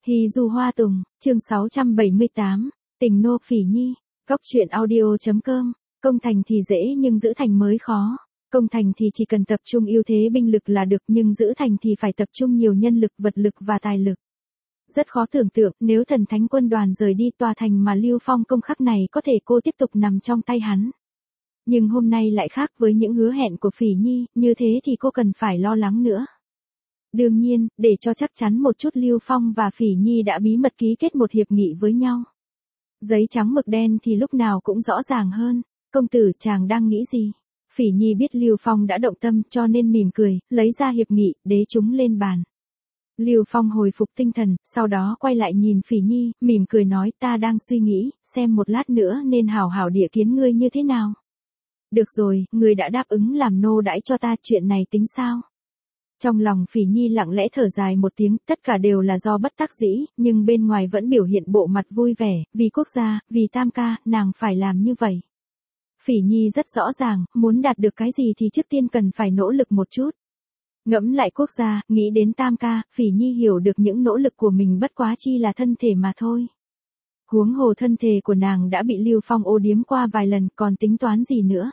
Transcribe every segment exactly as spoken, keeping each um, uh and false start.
Hy Du Hoa Tùng, chương sáu trăm bảy mươi tám, Tình nô Phỉ Nhi, Cóc truyện audio chấm com, công thành thì dễ nhưng giữ thành mới khó. Công thành thì chỉ cần tập trung ưu thế binh lực là được, nhưng giữ thành thì phải tập trung nhiều nhân lực, vật lực và tài lực. Rất khó tưởng tượng, nếu thần thánh quân đoàn rời đi tòa thành mà Lưu Phong công khắc này có thể cô tiếp tục nằm trong tay hắn. Nhưng hôm nay lại khác với những hứa hẹn của Phỉ Nhi, như thế thì cô cần phải lo lắng nữa. Đương nhiên, để cho chắc chắn một chút, Lưu Phong và Phỉ Nhi đã bí mật ký kết một hiệp nghị với nhau. Giấy trắng mực đen thì lúc nào cũng rõ ràng hơn. Công tử, chàng đang nghĩ gì? Phỉ Nhi biết Lưu Phong đã động tâm cho nên mỉm cười, lấy ra hiệp nghị, đế chúng lên bàn. Lưu Phong hồi phục tinh thần, sau đó quay lại nhìn Phỉ Nhi, mỉm cười nói, ta đang suy nghĩ, xem một lát nữa nên hảo hảo địa kiến ngươi như thế nào. Được rồi, ngươi đã đáp ứng làm nô đãi cho ta, chuyện này tính sao? Trong lòng Phỉ Nhi lặng lẽ thở dài một tiếng, tất cả đều là do bất đắc dĩ, nhưng bên ngoài vẫn biểu hiện bộ mặt vui vẻ, vì quốc gia, vì Tam ca, nàng phải làm như vậy. Phỉ Nhi rất rõ ràng, muốn đạt được cái gì thì trước tiên cần phải nỗ lực một chút. Ngẫm lại quốc gia, nghĩ đến Tam ca, Phỉ Nhi hiểu được những nỗ lực của mình bất quá chi là thân thể mà thôi. Huống hồ thân thể của nàng đã bị Lưu Phong ô điếm qua vài lần, còn tính toán gì nữa.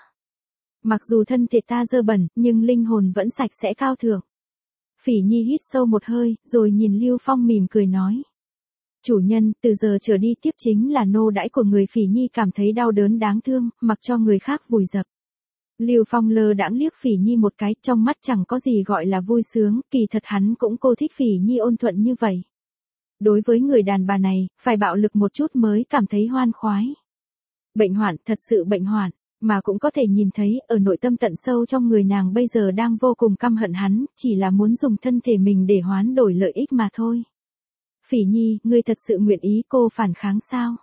Mặc dù thân thể ta dơ bẩn, nhưng linh hồn vẫn sạch sẽ cao thượng. Phỉ Nhi hít sâu một hơi, rồi nhìn Lưu Phong mỉm cười nói. Chủ nhân, từ giờ trở đi tiếp chính là nô đãi của người. Phỉ Nhi cảm thấy đau đớn đáng thương, mặc cho người khác vùi dập. Lưu Phong lơ đãng liếc Phỉ Nhi một cái, trong mắt chẳng có gì gọi là vui sướng, kỳ thật hắn cũng cô thích Phỉ Nhi ôn thuận như vậy. Đối với người đàn bà này, phải bạo lực một chút mới cảm thấy hoan khoái. Bệnh hoạn, thật sự bệnh hoạn. Mà cũng có thể nhìn thấy, ở nội tâm tận sâu trong người nàng bây giờ đang vô cùng căm hận hắn, chỉ là muốn dùng thân thể mình để hoán đổi lợi ích mà thôi. Phỉ Nhi, ngươi thật sự nguyện ý cô phản kháng sao?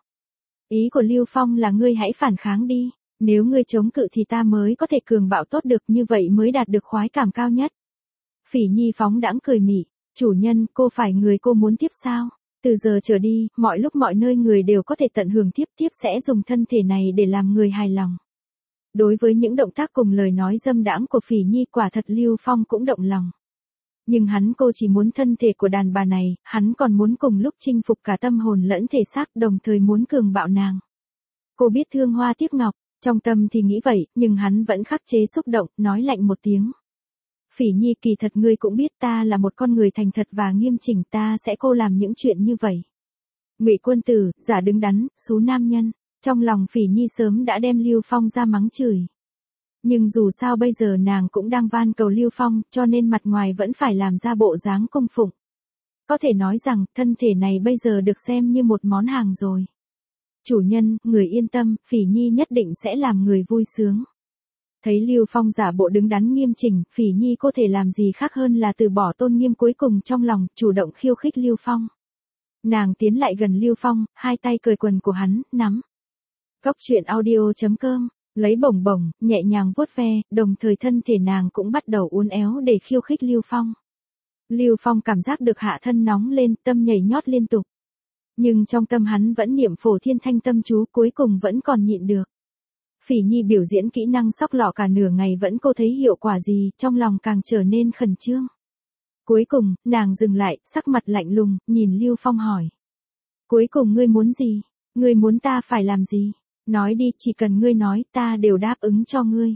Ý của Lưu Phong là ngươi hãy phản kháng đi, nếu ngươi chống cự thì ta mới có thể cường bạo tốt được, như vậy mới đạt được khoái cảm cao nhất. Phỉ Nhi phóng đãng cười mỉm, chủ nhân, cô phải người cô muốn tiếp sao? Từ giờ trở đi, mọi lúc mọi nơi người đều có thể tận hưởng tiếp tiếp sẽ dùng thân thể này để làm người hài lòng. Đối với những động tác cùng lời nói dâm đãng của Phỉ Nhi, quả thật Lưu Phong cũng động lòng. Nhưng hắn cô chỉ muốn thân thể của đàn bà này, hắn còn muốn cùng lúc chinh phục cả tâm hồn lẫn thể xác, đồng thời muốn cường bạo nàng. Cô biết thương hoa tiếc ngọc, trong tâm thì nghĩ vậy, nhưng hắn vẫn khắc chế xúc động, nói lạnh một tiếng. Phỉ Nhi, kỳ thật ngươi cũng biết ta là một con người thành thật và nghiêm chỉnh, ta sẽ cô làm những chuyện như vậy. Ngụy quân tử, giả đứng đắn, xú nam nhân. Trong lòng Phỉ Nhi sớm đã đem Lưu Phong ra mắng chửi. Nhưng dù sao bây giờ nàng cũng đang van cầu Lưu Phong, cho nên mặt ngoài vẫn phải làm ra bộ dáng cung phụng. Có thể nói rằng, thân thể này bây giờ được xem như một món hàng rồi. Chủ nhân, người yên tâm, Phỉ Nhi nhất định sẽ làm người vui sướng. Thấy Lưu Phong giả bộ đứng đắn nghiêm chỉnh, Phỉ Nhi có thể làm gì khác hơn là từ bỏ tôn nghiêm cuối cùng trong lòng, chủ động khiêu khích Lưu Phong. Nàng tiến lại gần Lưu Phong, hai tay cởi quần của hắn, nắm. Cóc truyện audio chấm com, lấy bổng bổng, nhẹ nhàng vuốt ve, đồng thời thân thể nàng cũng bắt đầu uốn éo để khiêu khích Lưu Phong. Lưu Phong cảm giác được hạ thân nóng lên, tâm nhảy nhót liên tục. Nhưng trong tâm hắn vẫn niệm Phổ Thiên Thanh Tâm chú, cuối cùng vẫn còn nhịn được. Phỉ Nhi biểu diễn kỹ năng sóc lọ cả nửa ngày vẫn cô thấy hiệu quả gì, trong lòng càng trở nên khẩn trương. Cuối cùng, nàng dừng lại, sắc mặt lạnh lùng, nhìn Lưu Phong hỏi. Cuối cùng ngươi muốn gì? Ngươi muốn ta phải làm gì? Nói đi, chỉ cần ngươi nói, ta đều đáp ứng cho ngươi.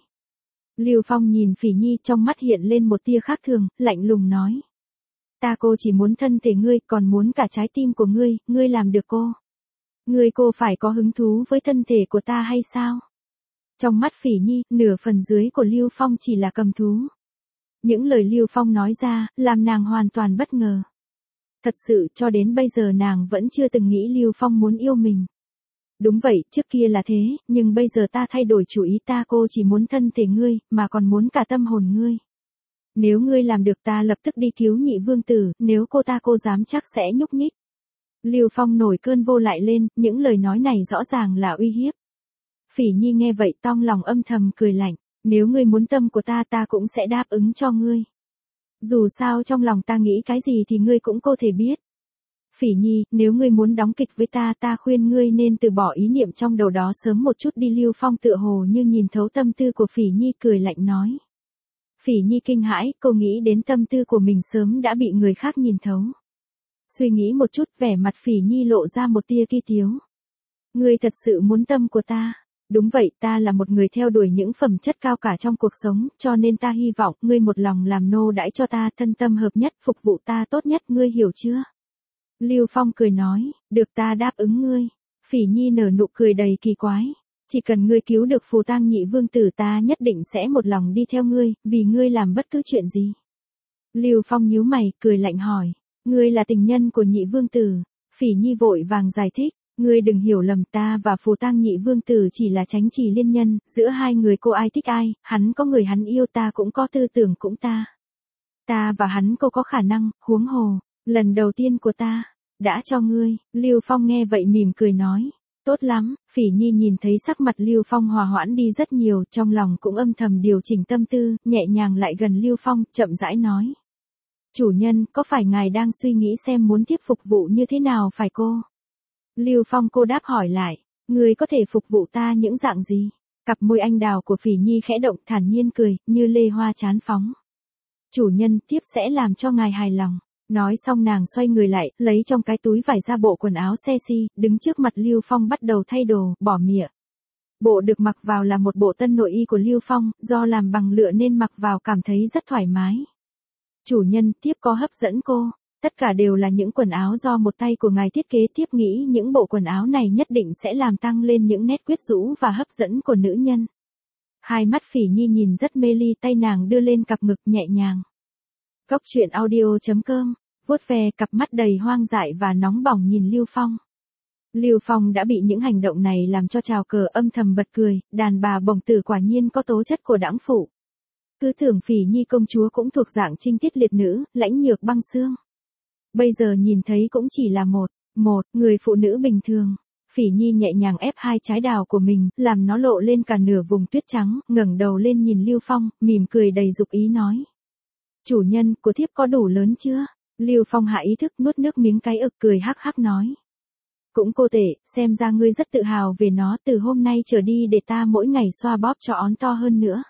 Lưu Phong nhìn Phỉ Nhi, trong mắt hiện lên một tia khác thường, lạnh lùng nói. Ta cô chỉ muốn thân thể ngươi, còn muốn cả trái tim của ngươi, ngươi làm được cô. Ngươi cô phải có hứng thú với thân thể của ta hay sao? Trong mắt Phỉ Nhi, nửa phần dưới của Lưu Phong chỉ là cầm thú. Những lời Lưu Phong nói ra, làm nàng hoàn toàn bất ngờ. Thật sự, cho đến bây giờ nàng vẫn chưa từng nghĩ Lưu Phong muốn yêu mình. Đúng vậy, trước kia là thế, nhưng bây giờ ta thay đổi chủ ý, ta cô chỉ muốn thân thể ngươi, mà còn muốn cả tâm hồn ngươi. Nếu ngươi làm được ta lập tức đi cứu nhị vương tử, nếu cô ta cô dám chắc sẽ nhúc nhích. Lưu Phong nổi cơn vô lại lên, những lời nói này rõ ràng là uy hiếp. Phỉ Nhi nghe vậy trong lòng âm thầm cười lạnh, nếu ngươi muốn tâm của ta ta cũng sẽ đáp ứng cho ngươi. Dù sao trong lòng ta nghĩ cái gì thì ngươi cũng có thể biết. Phỉ Nhi, nếu ngươi muốn đóng kịch với ta, ta khuyên ngươi nên từ bỏ ý niệm trong đầu đó sớm một chút đi. Lưu Phong tựa hồ như nhìn thấu tâm tư của Phỉ Nhi, cười lạnh nói. Phỉ Nhi kinh hãi, cô nghĩ đến tâm tư của mình sớm đã bị người khác nhìn thấu. Suy nghĩ một chút, vẻ mặt Phỉ Nhi lộ ra một tia ki tiếu. Ngươi thật sự muốn tâm của ta. Đúng vậy, ta là một người theo đuổi những phẩm chất cao cả trong cuộc sống, cho nên ta hy vọng ngươi một lòng làm nô đãi cho ta, thân tâm hợp nhất, phục vụ ta tốt nhất, ngươi hiểu chưa? Lưu Phong cười nói, được, ta đáp ứng ngươi. Phỉ Nhi nở nụ cười đầy kỳ quái. Chỉ cần ngươi cứu được Phù Tang nhị vương tử, ta nhất định sẽ một lòng đi theo ngươi, vì ngươi làm bất cứ chuyện gì. Lưu Phong nhíu mày, cười lạnh hỏi, ngươi là tình nhân của nhị vương tử. Phỉ Nhi vội vàng giải thích, ngươi đừng hiểu lầm, ta và Phù Tang nhị vương tử chỉ là chánh chỉ liên nhân, giữa hai người cô ai thích ai, hắn có người hắn yêu, ta cũng có tư tưởng cũng ta. Ta và hắn cô có khả năng, huống hồ, lần đầu tiên của ta, đã cho ngươi. Lưu Phong nghe vậy mỉm cười nói, tốt lắm. Phỉ Nhi nhìn thấy sắc mặt Lưu Phong hòa hoãn đi rất nhiều, trong lòng cũng âm thầm điều chỉnh tâm tư, nhẹ nhàng lại gần Lưu Phong, chậm rãi nói. Chủ nhân, có phải ngài đang suy nghĩ xem muốn tiếp phục vụ như thế nào phải cô? Lưu Phong cô đáp hỏi lại, người có thể phục vụ ta những dạng gì? Cặp môi anh đào của Phỉ Nhi khẽ động, thản nhiên cười, như lê hoa chán phóng. Chủ nhân, tiếp sẽ làm cho ngài hài lòng. Nói xong nàng xoay người lại, lấy trong cái túi vải ra bộ quần áo sexy, đứng trước mặt Lưu Phong bắt đầu thay đồ, bỏ mịa. Bộ được mặc vào là một bộ tân nội y của Lưu Phong, do làm bằng lụa nên mặc vào cảm thấy rất thoải mái. Chủ nhân, tiếp có hấp dẫn cô. Tất cả đều là những quần áo do một tay của ngài thiết kế, tiếp nghĩ những bộ quần áo này nhất định sẽ làm tăng lên những nét quyến rũ và hấp dẫn của nữ nhân. Hai mắt Phỉ Nhi nhìn rất mê ly, tay nàng đưa lên cặp ngực nhẹ nhàng. Cốc truyện audio chấm com, vuốt ve cặp mắt đầy hoang dại và nóng bỏng nhìn Lưu Phong. Lưu Phong đã bị những hành động này làm cho trào cờ, âm thầm bật cười, đàn bà bổng tử quả nhiên có tố chất của đãng phụ. Cứ tưởng Phỉ Nhi công chúa cũng thuộc dạng trinh tiết liệt nữ, lãnh nhược băng xương. Bây giờ nhìn thấy cũng chỉ là một, một người phụ nữ bình thường. Phỉ Nhi nhẹ nhàng ép hai trái đào của mình, làm nó lộ lên cả nửa vùng tuyết trắng, ngẩng đầu lên nhìn Lưu Phong, mỉm cười đầy dục ý nói. Chủ nhân, của thiếp có đủ lớn chưa? Lưu Phong hạ ý thức nuốt nước miếng cái ực, cười hắc hắc nói. Cũng cô tệ, xem ra ngươi rất tự hào về nó, từ hôm nay trở đi để ta mỗi ngày xoa bóp cho ón to hơn nữa.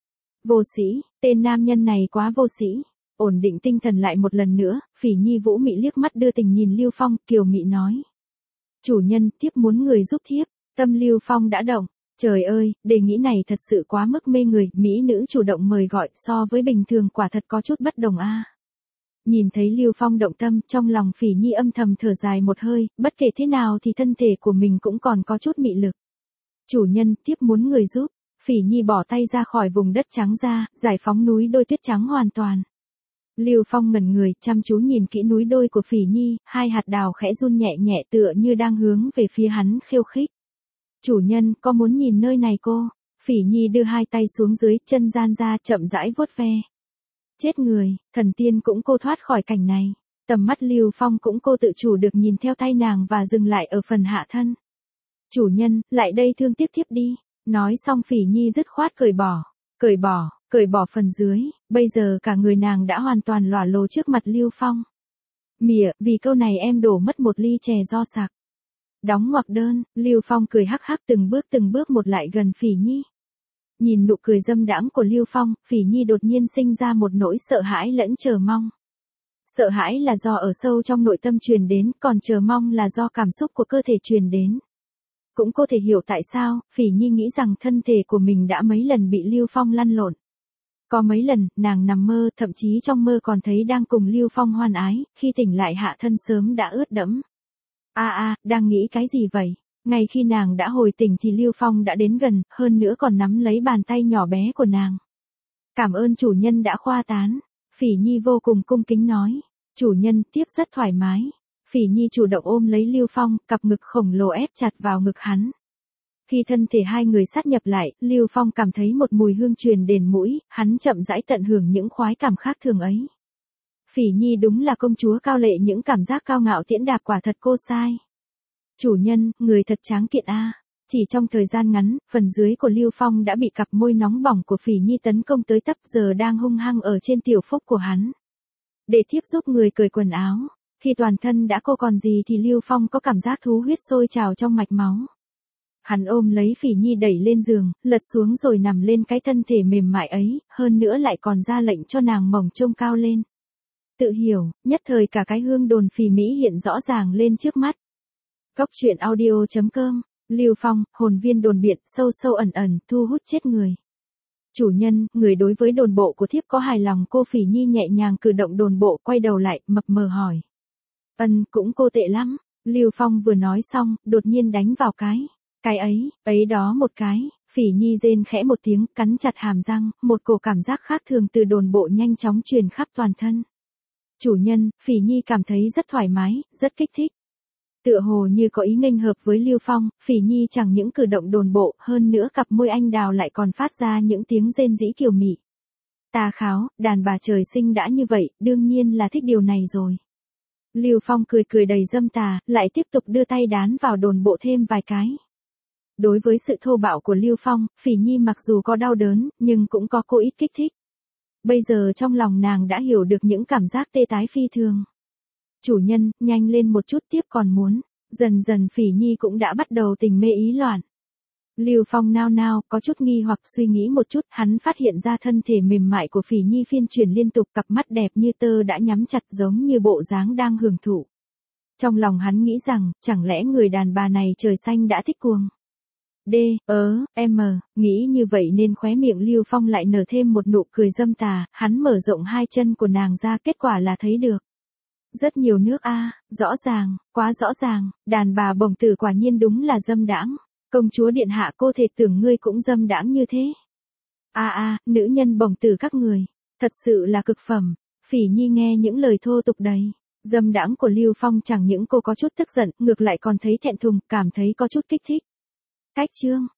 Vô sĩ, tên nam nhân này quá vô sĩ. Ổn định tinh thần lại một lần nữa, Phỉ Nhi vũ mị liếc mắt đưa tình nhìn Lưu Phong, kiều mị nói. Chủ nhân, thiếp muốn người giúp thiếp. Tâm Lưu Phong đã động. Trời ơi, đề nghị này thật sự quá mức mê người, mỹ nữ chủ động mời gọi, so với bình thường quả thật có chút bất đồng a. Nhìn thấy Lưu Phong động tâm, trong lòng Phỉ Nhi âm thầm thở dài một hơi, bất kể thế nào thì thân thể của mình cũng còn có chút mị lực. Chủ nhân, thiếp muốn người giúp. Phỉ Nhi bỏ tay ra khỏi vùng đất trắng ra, giải phóng núi đôi tuyết trắng hoàn toàn. Lưu Phong ngẩn người, chăm chú nhìn kỹ núi đôi của Phỉ Nhi, hai hạt đào khẽ run nhẹ nhẹ tựa như đang hướng về phía hắn khiêu khích. Chủ nhân, có muốn nhìn nơi này cô? Phỉ Nhi đưa hai tay xuống dưới, chân gian ra, chậm rãi vuốt ve. Chết người, thần tiên cũng cô thoát khỏi cảnh này. Tầm mắt Lưu Phong cũng cô tự chủ được nhìn theo tay nàng và dừng lại ở phần hạ thân. Chủ nhân, lại đây thương tiếc thiếp đi. Nói xong Phỉ Nhi dứt khoát cởi bỏ. Cởi bỏ, cởi bỏ phần dưới, bây giờ cả người nàng đã hoàn toàn lỏa lồ trước mặt Lưu Phong. Mỉa, vì câu này em đổ mất một ly chè do sặc. Đóng ngoặc đơn, Lưu Phong cười hắc hắc từng bước từng bước một lại gần Phỉ Nhi. Nhìn nụ cười dâm đãng của Lưu Phong, Phỉ Nhi đột nhiên sinh ra một nỗi sợ hãi lẫn chờ mong. Sợ hãi là do ở sâu trong nội tâm truyền đến, còn chờ mong là do cảm xúc của cơ thể truyền đến. Cũng có thể hiểu tại sao, Phỉ Nhi nghĩ rằng thân thể của mình đã mấy lần bị Lưu Phong lăn lộn. Có mấy lần, nàng nằm mơ, thậm chí trong mơ còn thấy đang cùng Lưu Phong hoan ái, khi tỉnh lại hạ thân sớm đã ướt đẫm. A a, đang nghĩ cái gì vậy? Ngay khi nàng đã hồi tỉnh thì Lưu Phong đã đến gần, hơn nữa còn nắm lấy bàn tay nhỏ bé của nàng. Cảm ơn chủ nhân đã khoa tán. Phỉ Nhi vô cùng cung kính nói. Chủ nhân, tiếp rất thoải mái. Phỉ Nhi chủ động ôm lấy Lưu Phong, cặp ngực khổng lồ ép chặt vào ngực hắn. Khi thân thể hai người sát nhập lại, Lưu Phong cảm thấy một mùi hương truyền đến mũi, hắn chậm rãi tận hưởng những khoái cảm khác thường ấy. Phỉ Nhi đúng là công chúa cao lệ, những cảm giác cao ngạo tiễn đạp quả thật cô sai. Chủ nhân, người thật tráng kiện a. Chỉ trong thời gian ngắn, phần dưới của Lưu Phong đã bị cặp môi nóng bỏng của Phỉ Nhi tấn công tới tấp, giờ đang hung hăng ở trên tiểu phúc của hắn. Để thiếp giúp người cởi quần áo. Khi toàn thân đã cô còn gì thì Lưu Phong có cảm giác thú huyết sôi trào trong mạch máu. Hắn ôm lấy Phỉ Nhi đẩy lên giường, lật xuống rồi nằm lên cái thân thể mềm mại ấy, hơn nữa lại còn ra lệnh cho nàng mỏng trông cao lên. Tự hiểu, nhất thời cả cái hương đồn phỉ Mỹ hiện rõ ràng lên trước mắt. Góc truyện audio chấm com, Lưu Phong, hồn viên đồn biện, sâu sâu ẩn ẩn, thu hút chết người. Chủ nhân, người đối với đồn bộ của thiếp có hài lòng? Cô Phỉ Nhi nhẹ nhàng cử động đồn bộ, quay đầu lại, mập mờ hỏi. Ân, cũng cô tệ lắm. Lưu Phong vừa nói xong, đột nhiên đánh vào cái. Cái ấy, ấy đó một cái. Phỉ Nhi rên khẽ một tiếng, cắn chặt hàm răng, một cổ cảm giác khác thường từ đồn bộ nhanh chóng truyền khắp toàn thân. Chủ nhân, Phỉ Nhi cảm thấy rất thoải mái, rất kích thích. Tựa hồ như có ý nghênh hợp với Lưu Phong, Phỉ Nhi chẳng những cử động đồn bộ, hơn nữa cặp môi anh đào lại còn phát ra những tiếng rên rĩ kiều mị. Ta kháo, đàn bà trời sinh đã như vậy, đương nhiên là thích điều này rồi. Lưu Phong cười cười đầy dâm tà, lại tiếp tục đưa tay đán vào đồn bộ thêm vài cái. Đối với sự thô bạo của Lưu Phong, Phỉ Nhi mặc dù có đau đớn, nhưng cũng có cô ít kích thích. Bây giờ trong lòng nàng đã hiểu được những cảm giác tê tái phi thường. Chủ nhân, nhanh lên một chút, tiếp còn muốn. Dần dần Phỉ Nhi cũng đã bắt đầu tình mê ý loạn. Lưu Phong nao nao, có chút nghi hoặc suy nghĩ một chút, hắn phát hiện ra thân thể mềm mại của Phỉ Nhi phiên chuyển liên tục, cặp mắt đẹp như tơ đã nhắm chặt giống như bộ dáng đang hưởng thụ. Trong lòng hắn nghĩ rằng, chẳng lẽ người đàn bà này trời xanh đã thích cuồng. D, ớ, M, nghĩ như vậy nên khóe miệng Lưu Phong lại nở thêm một nụ cười dâm tà, hắn mở rộng hai chân của nàng ra, kết quả là thấy được. Rất nhiều nước a, à, rõ ràng, quá rõ ràng, đàn bà bổng tử quả nhiên đúng là dâm đãng. Công chúa điện hạ, cô thể tưởng ngươi cũng dâm đãng như thế. A a, nữ nhân bổng tử các người, thật sự là cực phẩm. Phỉ Nhi nghe những lời thô tục đầy dâm đãng của Lưu Phong, chẳng những cô có chút tức giận, ngược lại còn thấy thẹn thùng, cảm thấy có chút kích thích. Cách chương